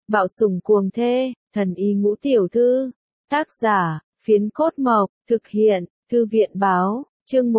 Bạo sủng cuồng thê, thần y ngũ tiểu thư. Tác giả, Phiến Cốt Mộc, thực hiện, Thư viện báo, chương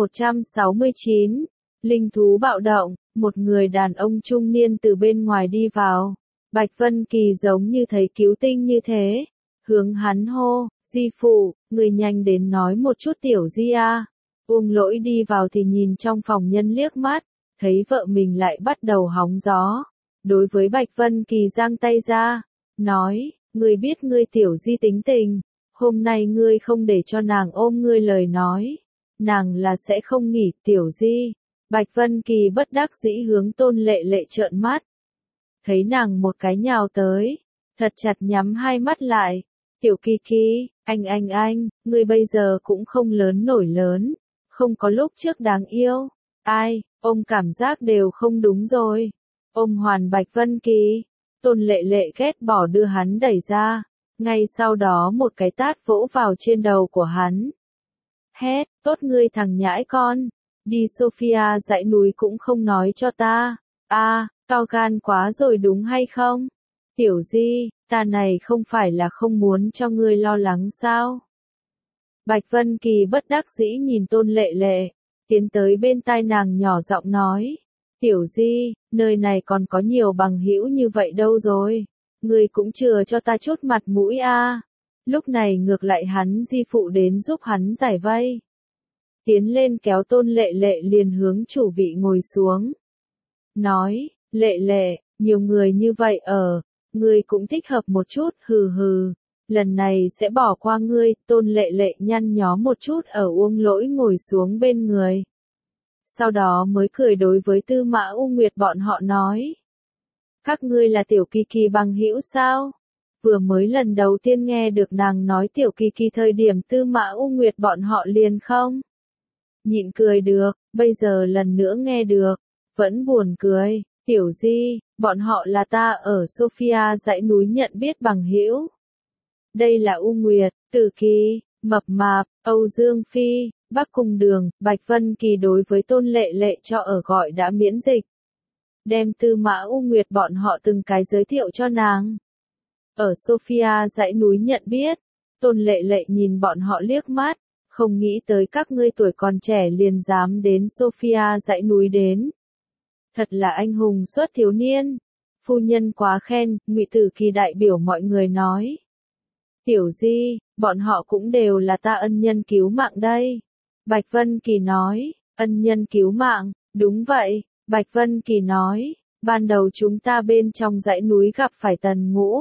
169. Linh thú bạo động, một người đàn ông trung niên từ bên ngoài đi vào. Bạch Vân Kỳ giống như thấy cứu tinh như thế. Hướng hắn hô, Di phụ, người nhanh đến nói một chút tiểu Di a. Uông Lỗi đi vào thì nhìn trong phòng nhân liếc mắt, thấy vợ mình lại bắt đầu hóng gió. Đối với Bạch Vân Kỳ giang tay ra, nói, ngươi biết ngươi tiểu Di tính tình, hôm nay ngươi không để cho nàng ôm ngươi lời nói, nàng là sẽ không nghỉ tiểu Di. Bạch Vân Kỳ bất đắc dĩ hướng Tôn Lệ Lệ trợn mắt. Thấy nàng một cái nhào tới, thật chặt nhắm hai mắt lại. Tiểu Kỳ Kỳ, anh, ngươi bây giờ cũng không lớn nổi lớn, không có lúc trước đáng yêu. Ai, ôm cảm giác đều không đúng rồi. Ôm hoàn Bạch Vân Kỳ, Tôn Lệ Lệ ghét bỏ đưa hắn đẩy ra, ngay sau đó một cái tát vỗ vào trên đầu của hắn. Hét, tốt ngươi thằng nhãi con, đi Sophia dãy núi cũng không nói cho ta, cao gan quá rồi đúng hay không? Tiểu Di, ta này không phải là không muốn cho ngươi lo lắng sao? Bạch Vân Kỳ bất đắc dĩ nhìn Tôn Lệ Lệ, tiến tới bên tai nàng nhỏ giọng nói, tiểu Di, nơi này còn có nhiều bằng hữu như vậy đâu rồi, ngươi cũng chừa cho ta chút mặt mũi a. Lúc này ngược lại hắn Di phụ đến giúp hắn giải vây. Tiến lên kéo Tôn Lệ Lệ liền hướng chủ vị ngồi xuống. Nói, Lệ Lệ, nhiều người như vậy ở, ngươi cũng thích hợp một chút, hừ hừ, lần này sẽ bỏ qua ngươi. Tôn Lệ Lệ nhăn nhó một chút ở Uông Lỗi ngồi xuống bên người. Sau đó mới cười đối với Tư Mã U Nguyệt bọn họ nói. Các ngươi là Tiểu Kỳ Kỳ bằng hữu sao? Vừa mới lần đầu tiên nghe được nàng nói Tiểu Kỳ Kỳ thời điểm Tư Mã U Nguyệt bọn họ liền không nhịn cười được, bây giờ lần nữa nghe được, vẫn buồn cười. Tiểu Di, bọn họ là ta ở Sophia dãy núi nhận biết bằng hữu. Đây là U Nguyệt, Tử Kỳ, Mập Mạp, Âu Dương Phi, Bắc Cung Đường. Bạch Vân Kỳ đối với Tôn Lệ Lệ cho ở gọi đã miễn dịch. Đem Tư Mã U Nguyệt bọn họ từng cái giới thiệu cho nàng. Ở Sophia dãy núi nhận biết, Tôn Lệ Lệ nhìn bọn họ liếc mắt, không nghĩ tới các ngươi tuổi còn trẻ liền dám đến Sophia dãy núi đến. Thật là anh hùng xuất thiếu niên. Phu nhân quá khen, Ngụy Tử Kỳ đại biểu mọi người nói. Tiểu Di, bọn họ cũng đều là ta ân nhân cứu mạng đây. Bạch Vân Kỳ nói, ân nhân cứu mạng, đúng vậy. Bạch Vân Kỳ nói, ban đầu chúng ta bên trong dãy núi gặp phải Tần Ngũ.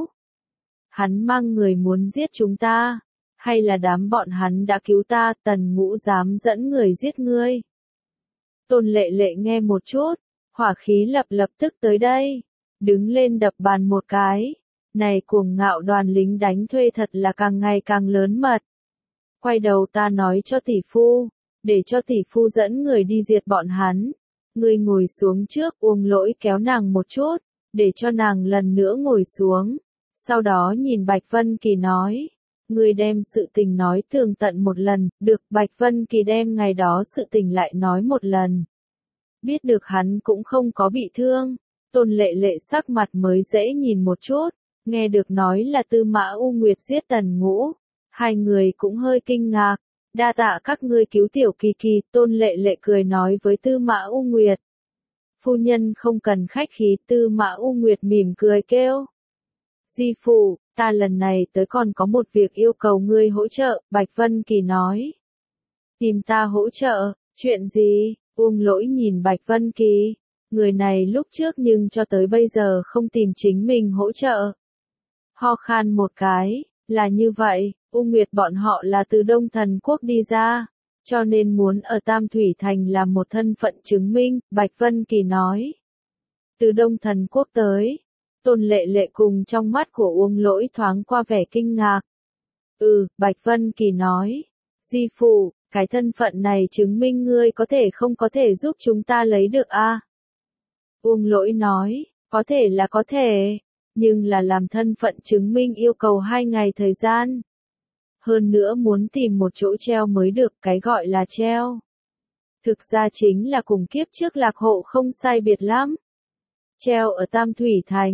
Hắn mang người muốn giết chúng ta, hay là đám bọn hắn đã cứu ta, Tần Ngũ dám dẫn người giết ngươi. Tôn Lệ Lệ nghe một chút, hỏa khí lập tức tới đây, đứng lên đập bàn một cái. Này cuồng ngạo đoàn lính đánh thuê thật là càng ngày càng lớn mật. Quay đầu ta nói cho tỷ phu, để cho tỷ phu dẫn người đi diệt bọn hắn. Ngươi ngồi xuống trước. Uông Lỗi kéo nàng một chút, để cho nàng lần nữa ngồi xuống. Sau đó nhìn Bạch Vân Kỳ nói, ngươi đem sự tình nói tường tận một lần. Được. Bạch Vân Kỳ đem ngày đó sự tình lại nói một lần. Biết được hắn cũng không có bị thương, Tôn Lệ Lệ sắc mặt mới dễ nhìn một chút. Nghe được nói là Tư Mã U Nguyệt giết Tần Ngũ, hai người cũng hơi kinh ngạc. Đa tạ các ngươi cứu Tiểu Kỳ Kỳ. Tôn Lệ Lệ cười nói với Tư Mã U Nguyệt. Phu nhân không cần khách khí. Tư Mã U Nguyệt mỉm cười kêu. Di phụ, ta lần này tới còn có một việc yêu cầu ngươi hỗ trợ. Bạch Vân Kỳ nói. Tìm ta hỗ trợ, chuyện gì? Uông Lỗi nhìn Bạch Vân Kỳ. Người này lúc trước nhưng cho tới bây giờ không tìm chính mình hỗ trợ. Ho khan một cái, là như vậy, U Nguyệt bọn họ là từ Đông Thần Quốc đi ra, cho nên muốn ở Tam Thủy Thành làm một thân phận chứng minh. Bạch Vân Kỳ nói. Từ Đông Thần Quốc tới. Tôn Lệ Lệ cùng trong mắt của Uông Lỗi thoáng qua vẻ kinh ngạc. Bạch Vân Kỳ nói. Di phụ, cái thân phận này chứng minh ngươi có thể không có thể giúp chúng ta lấy được a? Uông Lỗi nói, có thể là có thể, nhưng là làm thân phận chứng minh yêu cầu 2 ngày thời gian. Hơn nữa muốn tìm một chỗ treo mới được. Cái gọi là treo, thực ra chính là cùng kiếp trước Lạc Hộ không sai biệt lắm. Treo ở Tam Thủy Thành,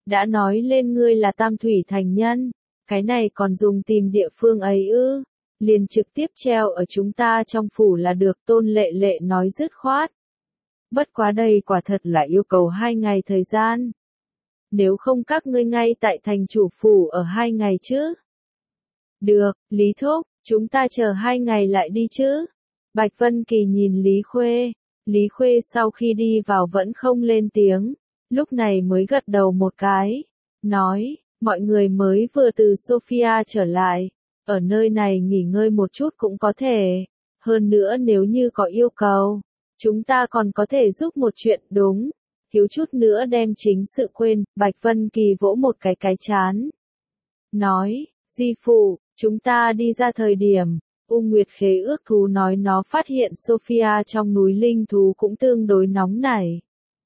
Đã nói lên ngươi là Tam Thủy thành nhân, cái này còn dùng tìm địa phương ấy ư? Liền trực tiếp treo ở chúng ta trong phủ là được, Tôn Lệ Lệ nói dứt khoát. Bất quá đây quả thật là yêu cầu 2 ngày thời gian. Nếu không các ngươi ngay tại thành chủ phủ ở 2 ngày chứ? Được, Lý Thúc, chúng ta chờ 2 ngày lại đi chứ? Bạch Vân Kỳ nhìn Lý Khuê. Lý Khuê sau khi đi vào vẫn không lên tiếng, lúc này mới gật đầu một cái, nói, mọi người mới vừa từ Sofia trở lại, ở nơi này nghỉ ngơi một chút cũng có thể, hơn nữa nếu như có yêu cầu, chúng ta còn có thể giúp một chuyện đúng, thiếu chút nữa đem chính sự quên, Bạch Vân Kỳ vỗ một cái chán. Nói, Di Phụ, chúng ta đi ra thời điểm, U Nguyệt Khế ước thú nói nó phát hiện Sofia trong núi linh thú cũng tương đối nóng nảy.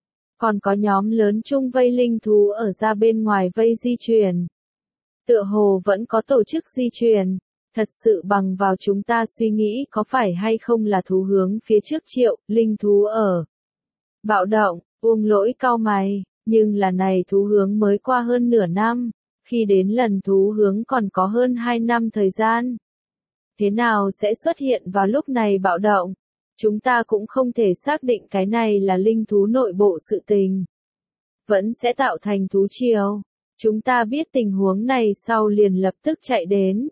Còn có nhóm lớn chung vây linh thú ở ra bên ngoài vây di chuyển. Tựa hồ vẫn có tổ chức di chuyển. Thật sự bằng vào chúng ta suy nghĩ có phải hay không là thú hướng phía trước triệu, linh thú ở. Bạo động, Uông Lỗi cau mày, nhưng là này thú hướng mới qua hơn nửa năm, khi đến lần thú hướng còn có hơn 2 năm thời gian. Thế nào sẽ xuất hiện vào lúc này bạo động? Chúng ta cũng không thể xác định cái này là linh thú nội bộ sự tình. Vẫn sẽ tạo thành thú triều. Chúng ta biết tình huống này sau liền lập tức chạy đến.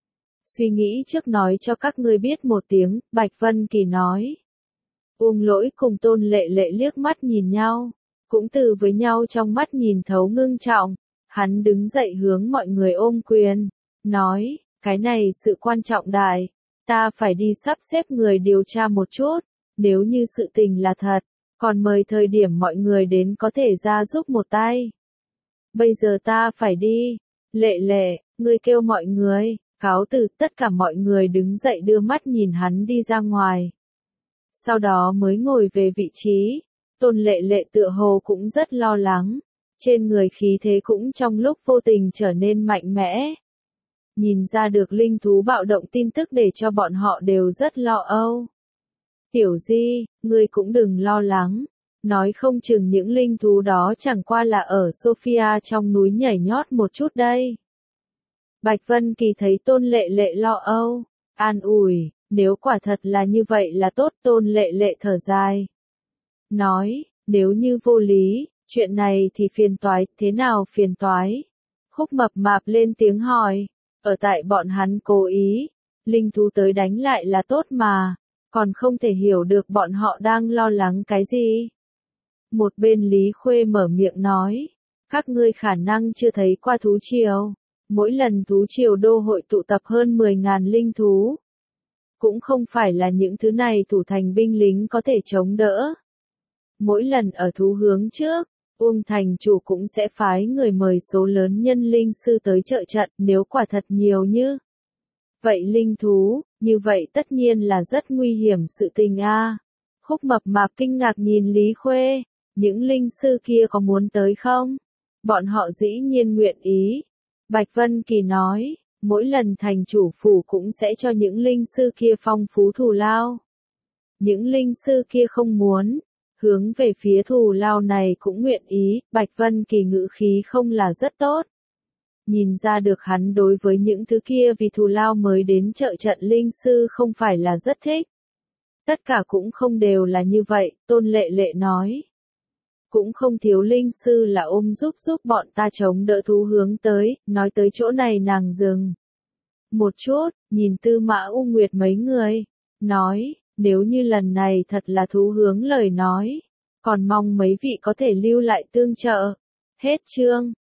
Suy nghĩ trước nói cho các ngươi biết một tiếng, Bạch Vân Kỳ nói. Uông Lỗi cùng Tôn Lệ Lệ liếc mắt nhìn nhau, cũng từ với nhau trong mắt nhìn thấu ngưng trọng. Hắn đứng dậy hướng mọi người ôm quyền, nói, cái này sự quan trọng đại, ta phải đi sắp xếp người điều tra một chút, nếu như sự tình là thật, còn mời thời điểm mọi người đến có thể ra giúp một tay. Bây giờ ta phải đi, Lệ Lệ, ngươi kêu mọi người, cáo từ, tất cả mọi người đứng dậy đưa mắt nhìn hắn đi ra ngoài. Sau đó mới ngồi về vị trí, Tôn Lệ Lệ tựa hồ cũng rất lo lắng, trên người khí thế cũng trong lúc vô tình trở nên mạnh mẽ. Nhìn ra được linh thú bạo động tin tức để cho bọn họ đều rất lo âu. Tiểu Di, ngươi cũng đừng lo lắng, nói không chừng những linh thú đó chẳng qua là ở Sofia trong núi nhảy nhót một chút đây. Bạch Vân Kỳ thấy Tôn Lệ Lệ lo âu, an ủi, nếu quả thật là như vậy là tốt. Tôn Lệ Lệ thở dài. Nói, nếu như vô lý, chuyện này thì phiền toái, thế nào phiền toái? Khúc Mập Mạp lên tiếng hỏi, ở tại bọn hắn cố ý, linh thú tới đánh lại là tốt mà, còn không thể hiểu được bọn họ đang lo lắng cái gì. Một bên Lý Khuê mở miệng nói, các ngươi khả năng chưa thấy qua thú triều, mỗi lần thú triều đô hội tụ tập hơn 10.000 linh thú. Cũng không phải là những thứ này thủ thành binh lính có thể chống đỡ. Mỗi lần ở thú hướng trước, Uông thành chủ cũng sẽ phái người mời số lớn nhân linh sư tới trợ trận, nếu quả thật nhiều như vậy linh thú, như vậy tất nhiên là rất nguy hiểm sự tình a. Khúc Mập Mạp kinh ngạc nhìn Lý Khuê, những linh sư kia có muốn tới không? Bọn họ dĩ nhiên nguyện ý. Bạch Vân Kỳ nói, mỗi lần thành chủ phủ cũng sẽ cho những linh sư kia phong phú thù lao. Những linh sư kia không muốn, hướng về phía thù lao này cũng nguyện ý, Bạch Vân Kỳ ngữ khí không là rất tốt. Nhìn ra được hắn đối với những thứ kia vì thù lao mới đến trợ trận linh sư không phải là rất thích. Tất cả cũng không đều là như vậy, Tôn Lệ Lệ nói. Cũng không thiếu linh sư là ôm giúp bọn ta chống đỡ thú hướng tới, nói tới chỗ này nàng dừng. Một chút, nhìn Tư Mã U Nguyệt mấy người, nói, nếu như lần này thật là thú hướng lời nói, còn mong mấy vị có thể lưu lại tương trợ. Hết chương.